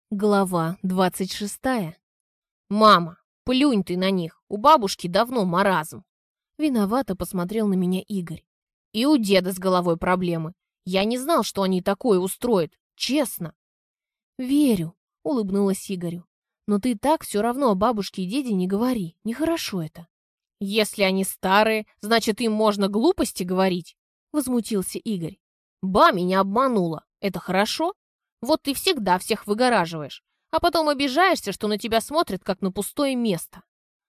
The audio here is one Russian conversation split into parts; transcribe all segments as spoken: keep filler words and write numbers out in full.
Глава двадцать шестая. «Мама, плюнь ты на них, у бабушки давно маразм». Виновато посмотрел на меня Игорь. «И у деда с головой проблемы. Я не знал, что они такое устроят, честно». «Верю», — улыбнулась Игорю. «Но ты так все равно о бабушке и деде не говори, нехорошо это». «Если они старые, значит, им можно глупости говорить?» — возмутился Игорь. «Ба меня обманула. Это хорошо? Вот ты всегда всех выгораживаешь, а потом обижаешься, что на тебя смотрят, как на пустое место».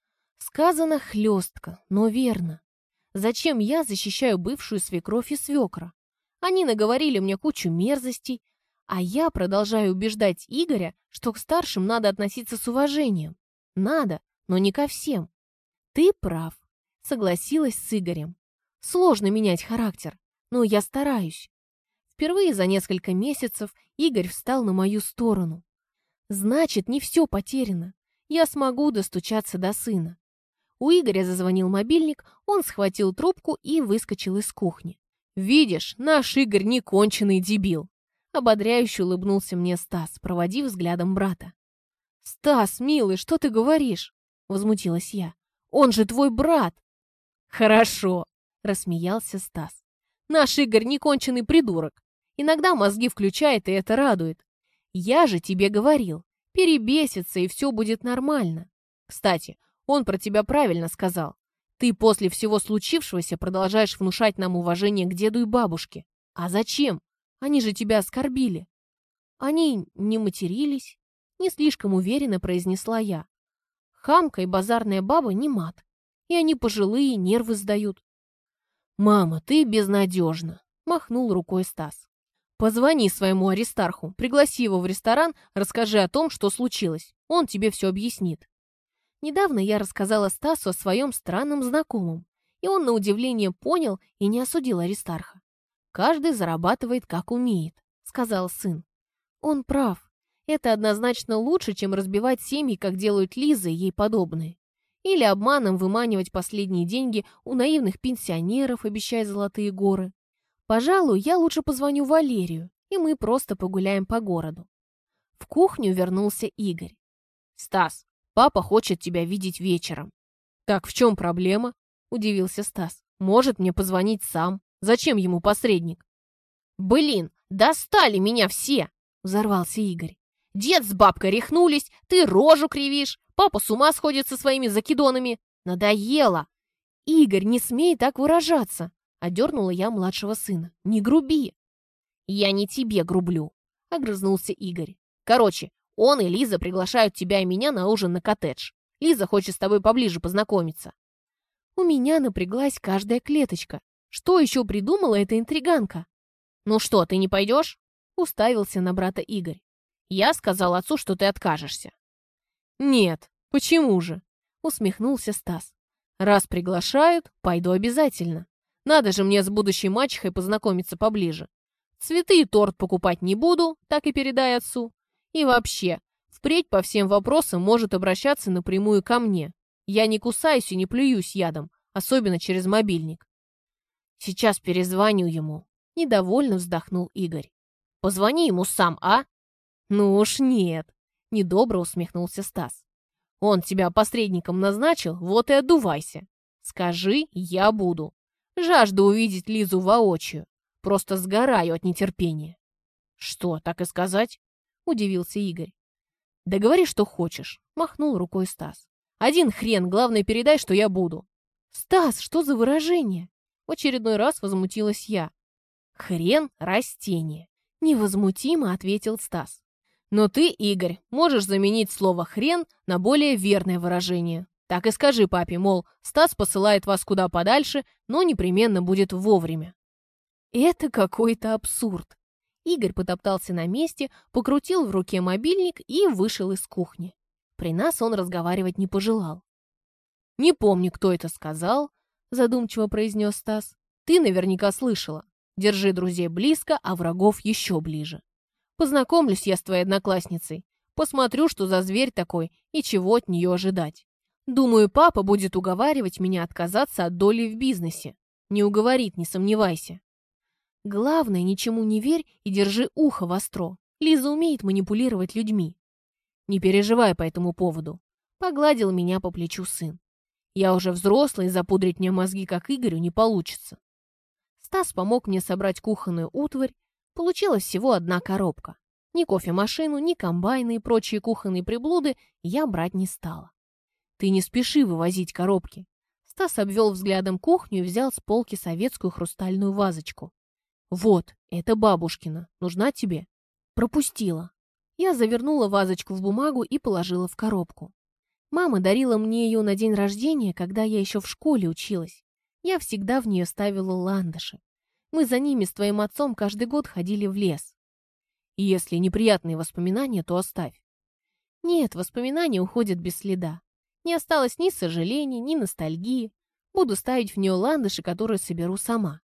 Сказано хлестко, но верно. Зачем я защищаю бывшую свекровь и свекра? Они наговорили мне кучу мерзостей, а я продолжаю убеждать Игоря, что к старшим надо относиться с уважением. Надо, но не ко всем. Ты прав, согласилась с Игорем. Сложно менять характер, но я стараюсь. Впервые за несколько месяцев Игорь встал на мою сторону. Значит, не все потеряно. Я смогу достучаться до сына. У Игоря зазвонил мобильник, он схватил трубку и выскочил из кухни. «Видишь, наш Игорь не конченый дебил!» Ободряюще улыбнулся мне Стас, проводив взглядом брата. «Стас, милый, что ты говоришь?» Возмутилась я. «Он же твой брат!» «Хорошо!» Рассмеялся Стас. «Наш Игорь не конченый придурок. Иногда мозги включает, и это радует. Я же тебе говорил, перебесится, и все будет нормально. Кстати, он про тебя правильно сказал. Ты после всего случившегося продолжаешь внушать нам уважение к деду и бабушке. А зачем? Они же тебя оскорбили». «Они не матерились», — не слишком уверенно произнесла я. «Хамка и базарная баба не мат. И они пожилые, нервы сдают». «Мама, ты безнадежна», — махнул рукой Стас. «Позвони своему Аристарху, пригласи его в ресторан, расскажи о том, что случилось. Он тебе все объяснит». Недавно я рассказала Стасу о своем странном знакомом, и он на удивление понял и не осудил Аристарха. «Каждый зарабатывает, как умеет», — сказал сын. Он прав. Это однозначно лучше, чем разбивать семьи, как делают Лиза и ей подобные. Или обманом выманивать последние деньги у наивных пенсионеров, обещая золотые горы. Пожалуй, я лучше позвоню Валерию, и мы просто погуляем по городу. В кухню вернулся Игорь. «Стас, папа хочет тебя видеть вечером». «Так в чем проблема?» – удивился Стас. «Может мне позвонить сам. Зачем ему посредник?» «Блин, достали меня все!» – взорвался Игорь. «Дед с бабкой рехнулись, ты рожу кривишь, папа с ума сходит со своими закидонами. Надоело!» «Игорь, не смей так выражаться!» — одернула я младшего сына. «Не груби!» «Я не тебе грублю!» — огрызнулся Игорь. «Короче, он и Лиза приглашают тебя и меня на ужин на коттедж. Лиза хочет с тобой поближе познакомиться». У меня напряглась каждая клеточка. Что еще придумала эта интриганка? «Ну что, ты не пойдешь?» — уставился на брата Игорь. «Я сказал отцу, что ты откажешься». «Нет, почему же?» — усмехнулся Стас. «Раз приглашают, пойду обязательно. Надо же мне с будущей мачехой познакомиться поближе. Цветы и торт покупать не буду, так и передай отцу. И вообще, впредь по всем вопросам может обращаться напрямую ко мне. Я не кусаюсь и не плююсь ядом, особенно через мобильник». «Сейчас перезвоню ему», — недовольно вздохнул Игорь. «Позвони ему сам, а?» «Ну уж нет», — недобро усмехнулся Стас. «Он тебя посредником назначил, вот и отдувайся. Скажи, я буду. Жажду увидеть Лизу воочию. Просто сгораю от нетерпения». «Что, так и сказать?» — удивился Игорь. «Да говори, что хочешь», — махнул рукой Стас. «Один хрен, главное, передай, что я буду». «Стас, что за выражение?» В очередной раз возмутилась я. «Хрен — растение», — невозмутимо ответил Стас. «Но ты, Игорь, можешь заменить слово «хрен» на более верное выражение. Так и скажи папе, мол, Стас посылает вас куда подальше, но непременно будет вовремя». Это какой-то абсурд. Игорь потоптался на месте, покрутил в руке мобильник и вышел из кухни. При нас он разговаривать не пожелал. «Не помню, кто это сказал», — задумчиво произнес Стас. «Ты наверняка слышала. Держи друзей близко, а врагов еще ближе. Познакомлюсь я с твоей одноклассницей. Посмотрю, что за зверь такой и чего от нее ожидать. Думаю, папа будет уговаривать меня отказаться от доли в бизнесе. Не уговорит, не сомневайся». Главное, ничему не верь и держи ухо востро. Лиза умеет манипулировать людьми. Не переживай по этому поводу. Погладил меня по плечу сын. Я уже взрослый, запудрить мне мозги, как Игорю, не получится. Стас помог мне собрать кухонную утварь. Получилась всего одна коробка. Ни кофемашину, ни комбайны и прочие кухонные приблуды я брать не стала. Ты не спеши вывозить коробки. Стас обвел взглядом кухню и взял с полки советскую хрустальную вазочку. Вот, это бабушкина. Нужна тебе? Пропустила. Я завернула вазочку в бумагу и положила в коробку. Мама дарила мне ее на день рождения, когда я еще в школе училась. Я всегда в нее ставила ландыши. Мы за ними с твоим отцом каждый год ходили в лес. И если неприятные воспоминания, то оставь. Нет, воспоминания уходят без следа. Не осталось ни сожалений, ни ностальгии. Буду ставить в нее ландыши, которые соберу сама.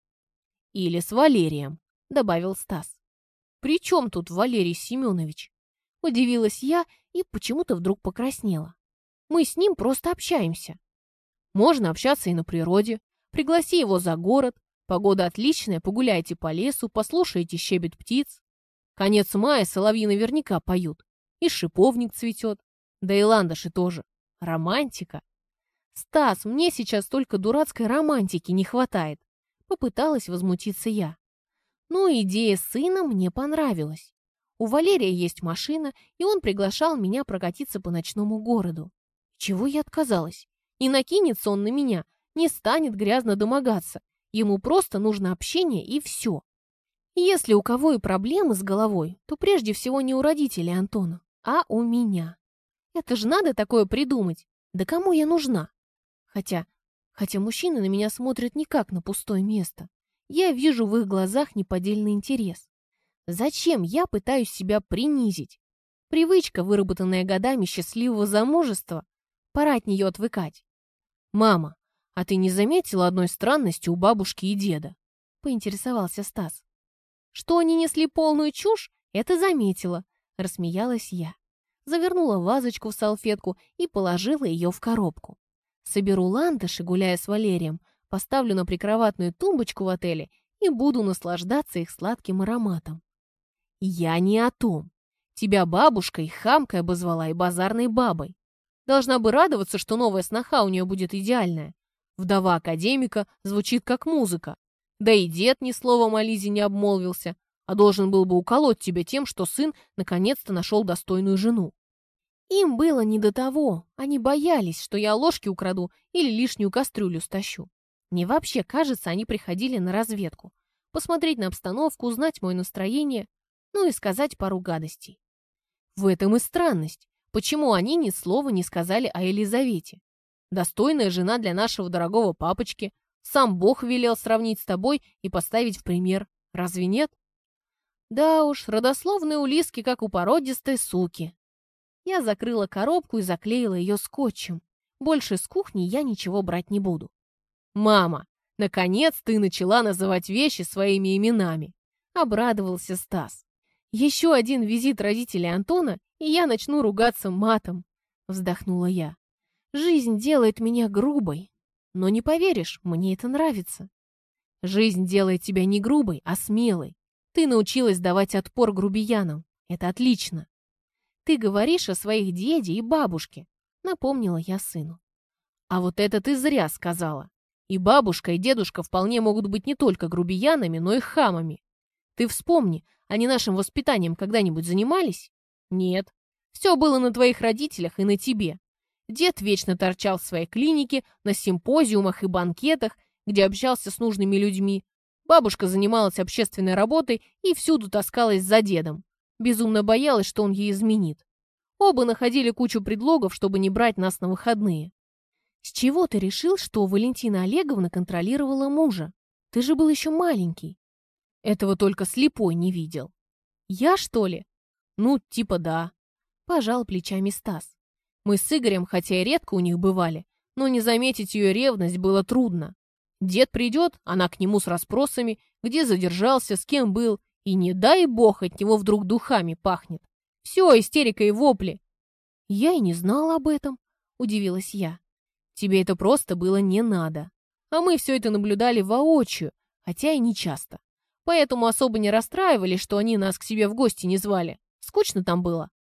Или с Валерием, добавил Стас. При чем тут Валерий Семенович? Удивилась я и почему-то вдруг покраснела. Мы с ним просто общаемся. Можно общаться и на природе. Пригласи его за город. Погода отличная, погуляйте по лесу, послушайте щебет птиц. Конец мая соловьи наверняка поют. И шиповник цветет. Да и ландыши тоже. Романтика. Стас, мне сейчас только дурацкой романтики не хватает. Попыталась возмутиться я. Но идея сына мне понравилась. У Валерия есть машина, и он приглашал меня прокатиться по ночному городу. Чего я отказалась? Не накинется он на меня, не станет грязно домогаться. Ему просто нужно общение и все. Если у кого и проблемы с головой, то прежде всего не у родителей Антона, а у меня. Это же надо такое придумать. Да кому я нужна? Хотя, хотя мужчины на меня смотрят не как на пустое место. Я вижу в их глазах неподдельный интерес. Зачем я пытаюсь себя принизить? Привычка, выработанная годами счастливого замужества, пора от нее отвыкать. «Мама, а ты не заметила одной странности у бабушки и деда?» — поинтересовался Стас. «Что они несли полную чушь, это заметила», — рассмеялась я. Завернула вазочку в салфетку и положила ее в коробку. Соберу ландыши, гуляя с Валерием, поставлю на прикроватную тумбочку в отеле и буду наслаждаться их сладким ароматом. Я не о том. Тебя бабушкой хамкой обозвала и базарной бабой. Должна бы радоваться, что новая сноха у нее будет идеальная. Вдова академика звучит как музыка. Да и дед ни словом о Лизе не обмолвился, а должен был бы уколоть тебя тем, что сын наконец-то нашел достойную жену. Им было не до того, они боялись, что я ложки украду или лишнюю кастрюлю стащу. Мне вообще кажется, они приходили на разведку, посмотреть на обстановку, узнать мое настроение, ну и сказать пару гадостей. В этом и странность, почему они ни слова не сказали о Елизавете. Достойная жена для нашего дорогого папочки, сам Бог велел сравнить с тобой и поставить в пример. Разве нет? Да уж, родословные у Лизки, как у породистой суки. Я закрыла коробку и заклеила ее скотчем. Больше с кухни я ничего брать не буду. «Мама, наконец ты начала называть вещи своими именами!» — обрадовался Стас. «Еще один визит родителей Антона, и я начну ругаться матом!» — вздохнула я. «Жизнь делает меня грубой, но не поверишь, мне это нравится». «Жизнь делает тебя не грубой, а смелой. Ты научилась давать отпор грубиянам. Это отлично!» «Ты говоришь о своих деде и бабушке», — напомнила я сыну. «А вот это ты зря сказала. И бабушка, и дедушка вполне могут быть не только грубиянами, но и хамами. Ты вспомни, они нашим воспитанием когда-нибудь занимались? Нет. Все было на твоих родителях и на тебе. Дед вечно торчал в своей клинике, на симпозиумах и банкетах, где общался с нужными людьми. Бабушка занималась общественной работой и всюду таскалась за дедом. Безумно боялась, что он ей изменит. Оба находили кучу предлогов, чтобы не брать нас на выходные. С чего ты решил, что Валентина Олеговна контролировала мужа? Ты же был еще маленький. Этого только слепой не видел. Я, что ли? Ну, типа да. Пожал плечами Стас. Мы с Игорем, хотя и редко у них бывали, но не заметить ее ревность было трудно. Дед придет, она к нему с расспросами, где задержался, с кем был, и не дай бог от него вдруг духами пахнет. Все, истерика и вопли. Я и не знала об этом, удивилась я. Тебе это просто было не надо. А мы все это наблюдали воочию, хотя и не часто. Поэтому особо не расстраивались, что они нас к себе в гости не звали. Скучно там было.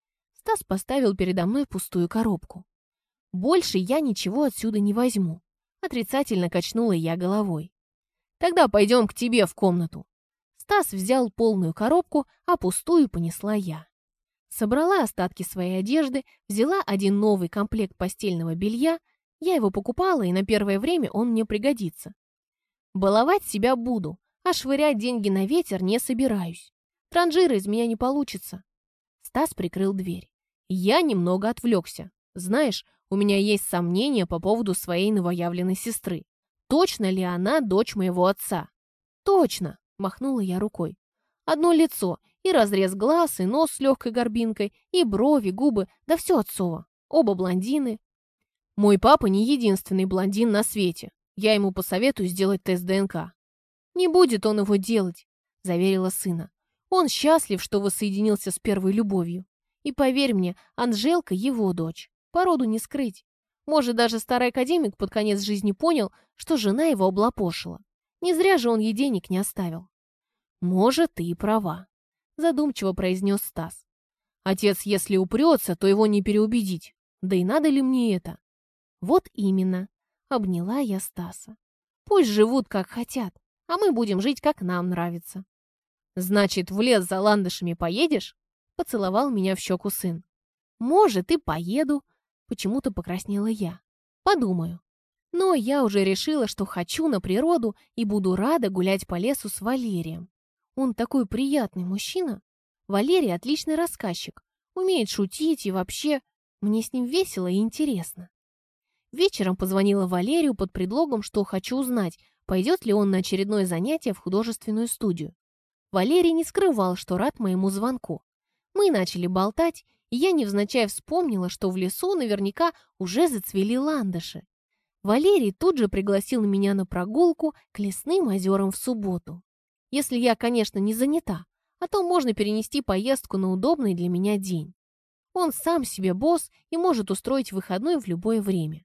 Стас поставил передо мной пустую коробку. «Больше я ничего отсюда не возьму», — отрицательно качнула я головой. «Тогда пойдем к тебе в комнату». Стас взял полную коробку, а пустую понесла я. Собрала остатки своей одежды, взяла один новый комплект постельного белья. Я его покупала, и на первое время он мне пригодится. Баловать себя буду, а швырять деньги на ветер не собираюсь. Транжира из меня не получится. Стас прикрыл дверь. Я немного отвлекся. Знаешь, у меня есть сомнения по поводу своей новоявленной сестры. Точно ли она дочь моего отца? Точно, махнула я рукой. Одно лицо, и разрез глаз, и нос с легкой горбинкой, и брови, губы, да все отцово. Оба блондины. Мой папа не единственный блондин на свете. Я ему посоветую сделать тест ДНК. Не будет он его делать, заверила сына. Он счастлив, что воссоединился с первой любовью. И поверь мне, Анжелка его дочь. Породу не скрыть. Может, даже старый академик под конец жизни понял, что жена его облапошила. Не зря же он ей денег не оставил. «Может, ты и права», — задумчиво произнес Стас. «Отец, если упрется, то его не переубедить. Да и надо ли мне это?» «Вот именно», — обняла я Стаса. «Пусть живут, как хотят, а мы будем жить, как нам нравится». «Значит, в лес за ландышами поедешь?» — поцеловал меня в щеку сын. «Может, и поеду», — почему-то покраснела я. «Подумаю». Но я уже решила, что хочу на природу и буду рада гулять по лесу с Валерием. Он такой приятный мужчина. Валерий отличный рассказчик, умеет шутить и вообще мне с ним весело и интересно. Вечером позвонила Валерию под предлогом, что хочу узнать, пойдет ли он на очередное занятие в художественную студию. Валерий не скрывал, что рад моему звонку. Мы начали болтать, и я невзначай вспомнила, что в лесу наверняка уже зацвели ландыши. Валерий тут же пригласил меня на прогулку к лесным озерам в субботу. Если я, конечно, не занята, а то можно перенести поездку на удобный для меня день. Он сам себе босс и может устроить выходной в любое время.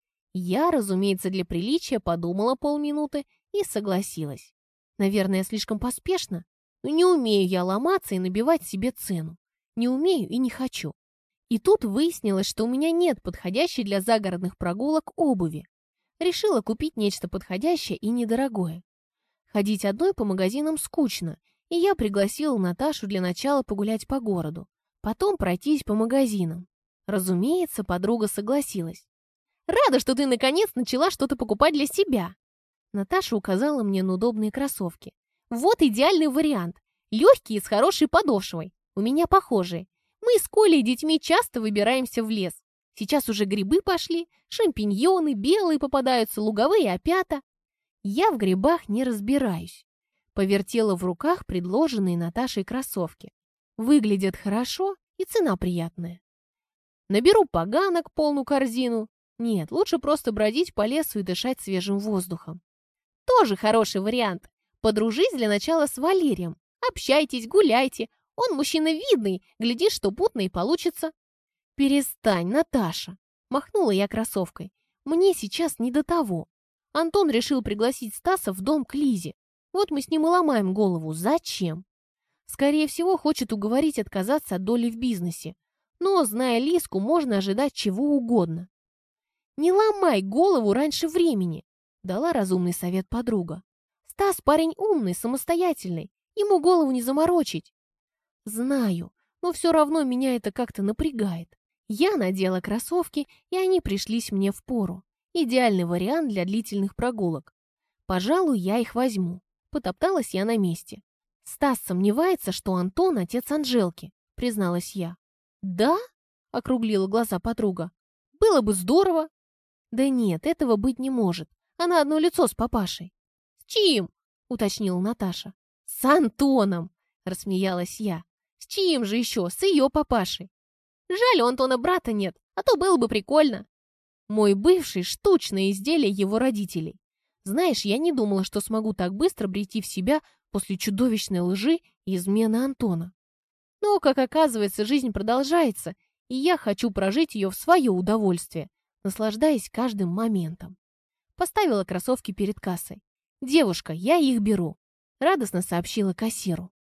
Я, разумеется, для приличия подумала полминуты и согласилась. Наверное, слишком поспешно, но не умею я ломаться и набивать себе цену. Не умею и не хочу. И тут выяснилось, что у меня нет подходящей для загородных прогулок обуви. Решила купить нечто подходящее и недорогое. Ходить одной по магазинам скучно, и я пригласила Наташу для начала погулять по городу, потом пройтись по магазинам. Разумеется, подруга согласилась. «Рада, что ты наконец начала что-то покупать для себя!» Наташа указала мне на удобные кроссовки. «Вот идеальный вариант. Легкие с хорошей подошвой. У меня похожие. Мы с Колей и детьми часто выбираемся в лес. Сейчас уже грибы пошли, шампиньоны, белые попадаются, луговые опята. Я в грибах не разбираюсь. Повертела в руках предложенные Наташей кроссовки. Выглядят хорошо и цена приятная. Наберу поганок полную корзину. Нет, лучше просто бродить по лесу и дышать свежим воздухом. Тоже хороший вариант. Подружись для начала с Валерием. Общайтесь, гуляйте. Он мужчина видный, глядишь, что путно и получится. Перестань, Наташа. Махнула я кроссовкой. Мне сейчас не до того. Антон решил пригласить Стаса в дом к Лизе. Вот мы с ним и ломаем голову. Зачем? Скорее всего, хочет уговорить отказаться от доли в бизнесе. Но, зная Лизку, можно ожидать чего угодно. «Не ломай голову раньше времени», — дала разумный совет подруга. «Стас парень умный, самостоятельный. Ему голову не заморочить». «Знаю, но все равно меня это как-то напрягает. Я надела кроссовки, и они пришлись мне впору. Идеальный вариант для длительных прогулок. Пожалуй, я их возьму». Потопталась я на месте. «Стас сомневается, что Антон отец Анжелки», — призналась я. «Да?» — округлила глаза подруга. «Было бы здорово». «Да нет, этого быть не может. Она одно лицо с папашей». «С чьим?» — уточнила Наташа. «С Антоном!» — рассмеялась я. «С чьим же еще? С ее папашей». «Жаль, у Антона брата нет, а то было бы прикольно». Мой бывший — штучное изделие его родителей. Знаешь, я не думала, что смогу так быстро прийти в себя после чудовищной лжи и измены Антона. Но, как оказывается, жизнь продолжается, и я хочу прожить ее в свое удовольствие, наслаждаясь каждым моментом. Поставила кроссовки перед кассой. «Девушка, я их беру», — радостно сообщила кассиру.